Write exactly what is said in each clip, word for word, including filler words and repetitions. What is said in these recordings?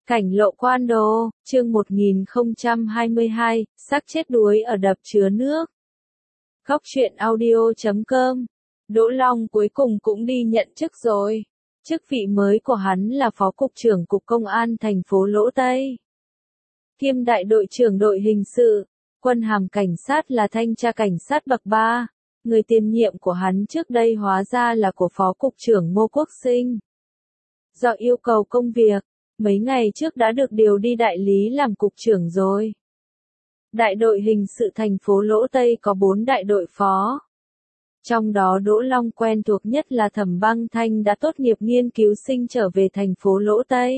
Cảnh lộ Quan Đồ, chương một nghìn không trăm hai mươi hai, xác chết đuối ở đập chứa nước. Góc truyện audio chấm com. Đỗ Long cuối cùng cũng đi nhận chức rồi. Chức vị mới của hắn là Phó Cục trưởng Cục Công an thành phố Lỗ Tây. Kiêm đại đội trưởng đội hình sự, quân hàm cảnh sát là thanh tra cảnh sát bậc ba. Người tiền nhiệm của hắn trước đây hóa ra là của Phó Cục trưởng Ngô Quốc Sinh. Do yêu cầu công việc, mấy ngày trước đã được điều đi đại lý làm cục trưởng rồi. Đại đội hình sự thành phố Lỗ Tây có bốn đại đội phó. Trong đó Đỗ Long quen thuộc nhất là Thẩm Băng Thanh đã tốt nghiệp nghiên cứu sinh trở về thành phố Lỗ Tây.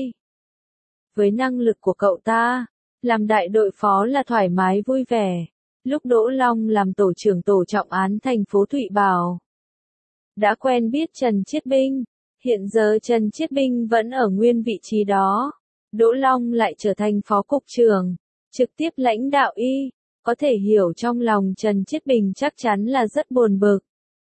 Với năng lực của cậu ta, làm đại đội phó là thoải mái vui vẻ. Lúc Đỗ Long làm tổ trưởng tổ trọng án thành phố Thụy Bảo, đã quen biết Trần Chiết Binh. Hiện giờ Trần Chiết Binh vẫn ở nguyên vị trí đó. Đỗ Long lại trở thành phó cục trưởng, trực tiếp lãnh đạo y. Có thể hiểu trong lòng Trần Chiết Binh chắc chắn là rất buồn bực.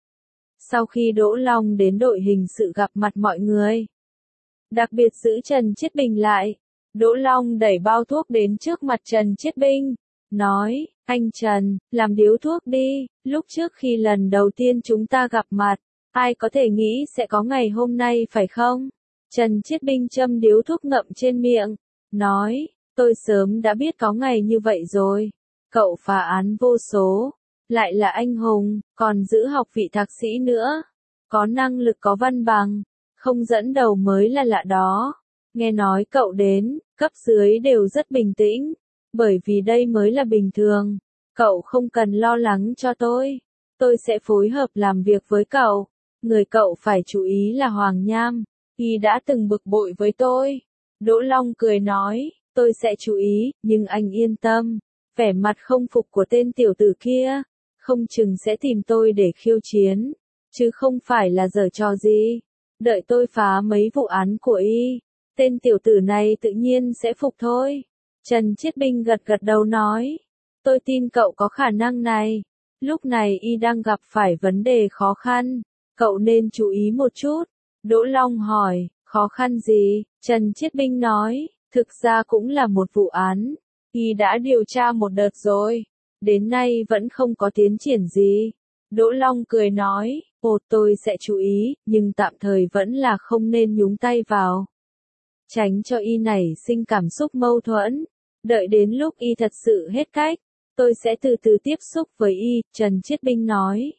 Sau khi Đỗ Long đến đội hình sự gặp mặt mọi người, đặc biệt giữ Trần Chiết Binh lại, Đỗ Long đẩy bao thuốc đến trước mặt Trần Chiết Binh, nói, anh Trần, làm điếu thuốc đi, lúc trước khi lần đầu tiên chúng ta gặp mặt, ai có thể nghĩ sẽ có ngày hôm nay phải không? Trần Chiết Binh châm điếu thuốc ngậm trên miệng, nói, tôi sớm đã biết có ngày như vậy rồi. Cậu phá án vô số, lại là anh hùng, còn giữ học vị thạc sĩ nữa. Có năng lực có văn bằng, không dẫn đầu mới là lạ đó. Nghe nói cậu đến, cấp dưới đều rất bình tĩnh, bởi vì đây mới là bình thường. Cậu không cần lo lắng cho tôi, tôi sẽ phối hợp làm việc với cậu. Người cậu phải chú ý là Hoàng Nham, y đã từng bực bội với tôi. Đỗ Long cười nói, tôi sẽ chú ý, nhưng anh yên tâm, vẻ mặt không phục của tên tiểu tử kia, không chừng sẽ tìm tôi để khiêu chiến, chứ không phải là giở trò gì. Đợi tôi phá mấy vụ án của y, tên tiểu tử này tự nhiên sẽ phục thôi. Trần Chiết Binh gật gật đầu nói, tôi tin cậu có khả năng này. Lúc này y đang gặp phải vấn đề khó khăn, cậu nên chú ý một chút. Đỗ Long hỏi, khó khăn gì? Trần Chiết Binh nói, thực ra cũng là một vụ án. Y đã điều tra một đợt rồi, đến nay vẫn không có tiến triển gì. Đỗ Long cười nói, ồ tôi sẽ chú ý, nhưng tạm thời vẫn là không nên nhúng tay vào. Tránh cho y nảy sinh cảm xúc mâu thuẫn. Đợi đến lúc y thật sự hết cách, tôi sẽ từ từ tiếp xúc với y, Trần Chiết Binh nói.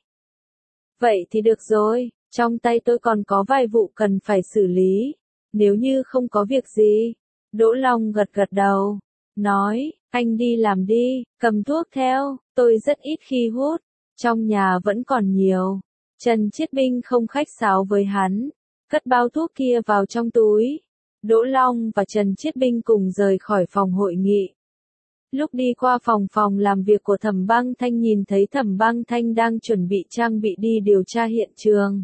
Vậy thì được rồi, trong tay tôi còn có vài vụ cần phải xử lý. Nếu như không có việc gì, Đỗ Long gật gật đầu, nói, anh đi làm đi, cầm thuốc theo, tôi rất ít khi hút, trong nhà vẫn còn nhiều. Trần Chiết Binh không khách sáo với hắn, cất bao thuốc kia vào trong túi. Đỗ Long và Trần Chiết Binh cùng rời khỏi phòng hội nghị. Lúc đi qua phòng phòng làm việc của Thẩm Băng Thanh nhìn thấy Thẩm Băng Thanh đang chuẩn bị trang bị đi điều tra hiện trường.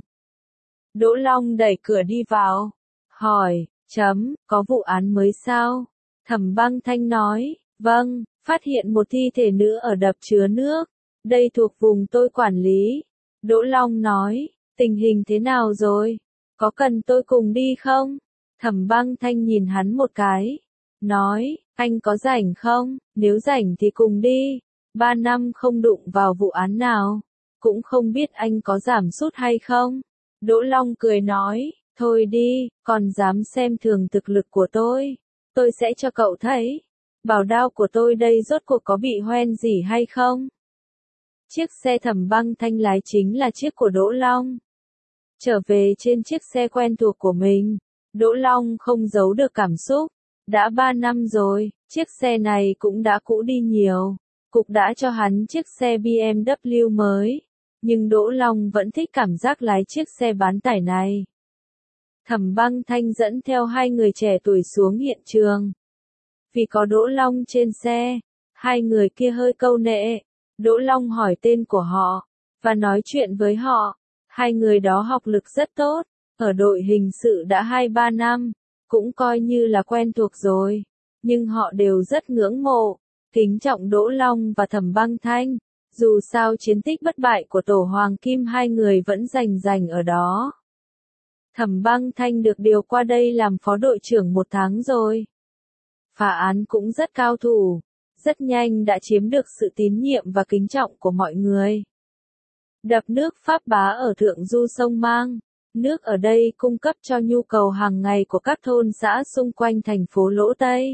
Đỗ Long đẩy cửa đi vào, hỏi, chấm, có vụ án mới sao? Thẩm Băng Thanh nói, vâng, phát hiện một thi thể nữ ở đập chứa nước, đây thuộc vùng tôi quản lý. Đỗ Long nói, tình hình thế nào rồi? Có cần tôi cùng đi không? Thẩm Băng Thanh nhìn hắn một cái, nói, anh có rảnh không? Nếu rảnh thì cùng đi. Ba năm không đụng vào vụ án nào, cũng không biết anh có giảm sút hay không. Đỗ Long cười nói, thôi đi, còn dám xem thường thực lực của tôi. Tôi sẽ cho cậu thấy, bảo đao của tôi đây rốt cuộc có bị hoen gì hay không. Chiếc xe Thẩm Băng Thanh lái chính là chiếc của Đỗ Long. Trở về trên chiếc xe quen thuộc của mình, Đỗ Long không giấu được cảm xúc. Đã ba năm rồi, chiếc xe này cũng đã cũ đi nhiều. Cục đã cho hắn chiếc xe bê em vê mới, nhưng Đỗ Long vẫn thích cảm giác lái chiếc xe bán tải này. Thẩm Băng Thanh dẫn theo hai người trẻ tuổi xuống hiện trường. Vì có Đỗ Long trên xe, hai người kia hơi câu nệ. Đỗ Long hỏi tên của họ, và nói chuyện với họ. Hai người đó học lực rất tốt, ở đội hình sự đã hai ba năm. Cũng coi như là quen thuộc rồi, nhưng họ đều rất ngưỡng mộ, kính trọng Đỗ Long và Thẩm Băng Thanh. Dù sao chiến tích bất bại của tổ Hoàng Kim hai người vẫn rành rành ở đó. Thẩm Băng Thanh được điều qua đây làm phó đội trưởng một tháng rồi. phá án cũng rất cao thủ, rất nhanh đã chiếm được sự tín nhiệm và kính trọng của mọi người. Đập nước Pháp Bá ở thượng du sông Mang, nước ở đây cung cấp cho nhu cầu hàng ngày của các thôn xã xung quanh thành phố Lỗ Tây.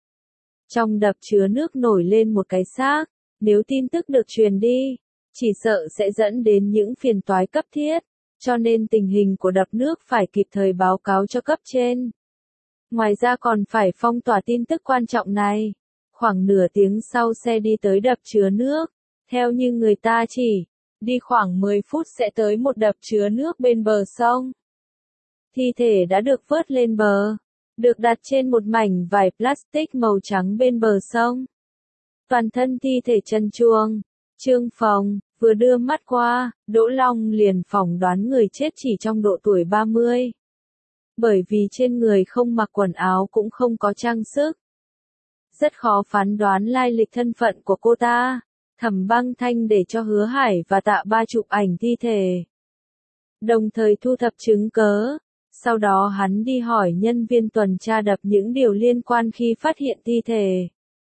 Trong đập chứa nước nổi lên một cái xác, nếu tin tức được truyền đi, chỉ sợ sẽ dẫn đến những phiền toái cấp thiết, cho nên tình hình của đập nước phải kịp thời báo cáo cho cấp trên. Ngoài ra còn phải phong tỏa tin tức quan trọng này. Khoảng nửa tiếng sau xe đi tới đập chứa nước, theo như người ta chỉ, đi khoảng mười phút sẽ tới một đập chứa nước bên bờ sông. Thi thể đã được vớt lên bờ, được đặt trên một mảnh vải plastic màu trắng bên bờ sông. Toàn thân thi thể trần truồng, Trương Phồng, vừa đưa mắt qua, Đỗ Long liền phỏng đoán người chết chỉ trong độ tuổi ba mươi. Bởi vì trên người không mặc quần áo cũng không có trang sức. Rất khó phán đoán lai lịch thân phận của cô ta. Thẩm Băng Thanh để cho Hứa Hải và Tạ Ba chụp ảnh thi thể. Đồng thời thu thập chứng cớ. Sau đó hắn đi hỏi nhân viên tuần tra đập những điều liên quan khi phát hiện thi thể.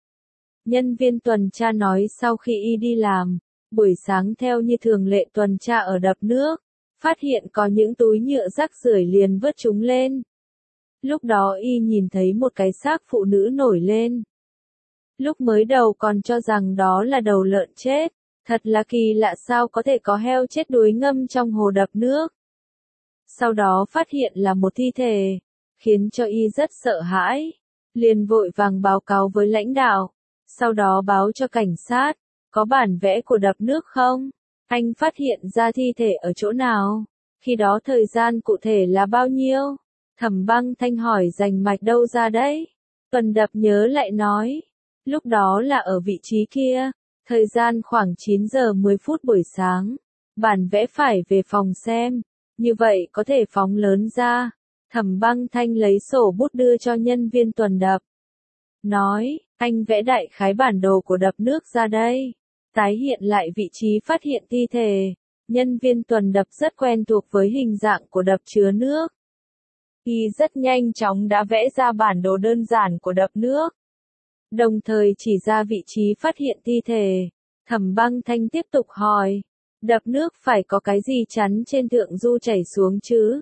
Nhân viên tuần tra nói sau khi y đi làm, buổi sáng theo như thường lệ tuần tra ở đập nước, phát hiện có những túi nhựa rác rưởi liền vớt chúng lên. Lúc đó y nhìn thấy một cái xác phụ nữ nổi lên. Lúc mới đầu còn cho rằng đó là đầu lợn chết, thật là kỳ lạ sao có thể có heo chết đuối ngâm trong hồ đập nước. Sau đó phát hiện là một thi thể, khiến cho y rất sợ hãi, liền vội vàng báo cáo với lãnh đạo, sau đó báo cho cảnh sát, có bản vẽ của đập nước không? Anh phát hiện ra thi thể ở chỗ nào? Khi đó thời gian cụ thể là bao nhiêu? Thẩm Băng Thanh hỏi rành mạch đâu ra đấy? Tuần đập nhớ lại nói, lúc đó là ở vị trí kia, thời gian khoảng chín giờ mười phút buổi sáng, bản vẽ phải về phòng xem, như vậy có thể phóng lớn ra. Thẩm Băng Thanh lấy sổ bút đưa cho nhân viên tuần đập. Nói, anh vẽ đại khái bản đồ của đập nước ra đây. Tái hiện lại vị trí phát hiện thi thể. Nhân viên tuần đập rất quen thuộc với hình dạng của đập chứa nước. Y rất nhanh chóng đã vẽ ra bản đồ đơn giản của đập nước. Đồng thời chỉ ra vị trí phát hiện thi thể. Thẩm Băng Thanh tiếp tục hỏi, đập nước phải có cái gì chắn trên thượng du chảy xuống chứ?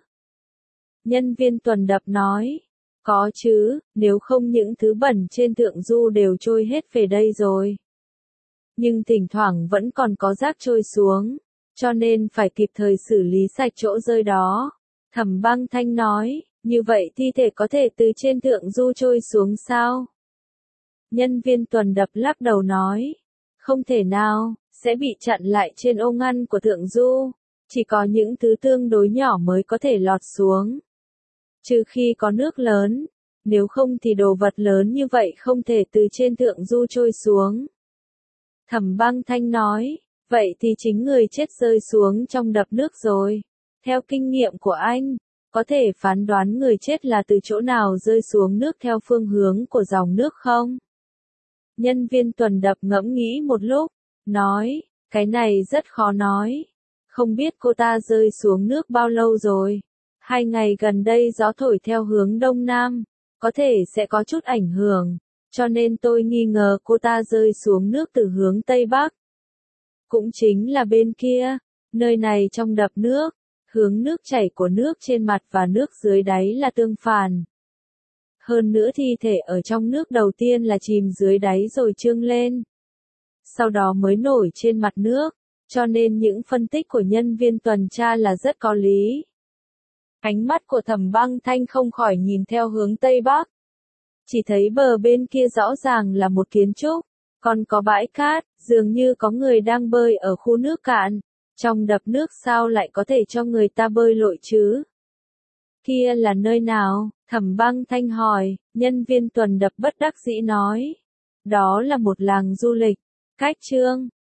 Nhân viên tuần đập nói, có chứ, nếu không những thứ bẩn trên thượng du đều trôi hết về đây rồi. Nhưng thỉnh thoảng vẫn còn có rác trôi xuống, cho nên phải kịp thời xử lý sạch chỗ rơi đó. Thẩm Băng Thanh nói, như vậy thi thể có thể từ trên thượng du trôi xuống sao? Nhân viên tuần đập lắc đầu nói, không thể nào, sẽ bị chặn lại trên ô ngăn của thượng du, chỉ có những thứ tương đối nhỏ mới có thể lọt xuống. Trừ khi có nước lớn, nếu không thì đồ vật lớn như vậy không thể từ trên thượng du trôi xuống. Thẩm Băng Thanh nói, vậy thì chính người chết rơi xuống trong đập nước rồi. Theo kinh nghiệm của anh, có thể phán đoán người chết là từ chỗ nào rơi xuống nước theo phương hướng của dòng nước không? Nhân viên tuần đập ngẫm nghĩ một lúc, nói, cái này rất khó nói. Không biết cô ta rơi xuống nước bao lâu rồi. Hai ngày gần đây gió thổi theo hướng đông nam, có thể sẽ có chút ảnh hưởng, cho nên tôi nghi ngờ cô ta rơi xuống nước từ hướng tây bắc. Cũng chính là bên kia, nơi này trong đập nước, hướng nước chảy của nước trên mặt và nước dưới đáy là tương phản. Hơn nữa thi thể ở trong nước đầu tiên là chìm dưới đáy rồi trương lên. Sau đó mới nổi trên mặt nước, cho nên những phân tích của nhân viên tuần tra là rất có lý. Ánh mắt của Thẩm Băng Thanh không khỏi nhìn theo hướng Tây Bắc. Chỉ thấy bờ bên kia rõ ràng là một kiến trúc, còn có bãi cát, dường như có người đang bơi ở khu nước cạn. Trong đập nước sao lại có thể cho người ta bơi lội chứ? Kia là nơi nào? Thẩm Băng Thanh hỏi, nhân viên tuần đập bất đắc dĩ nói. Đó là một làng du lịch, cách Trương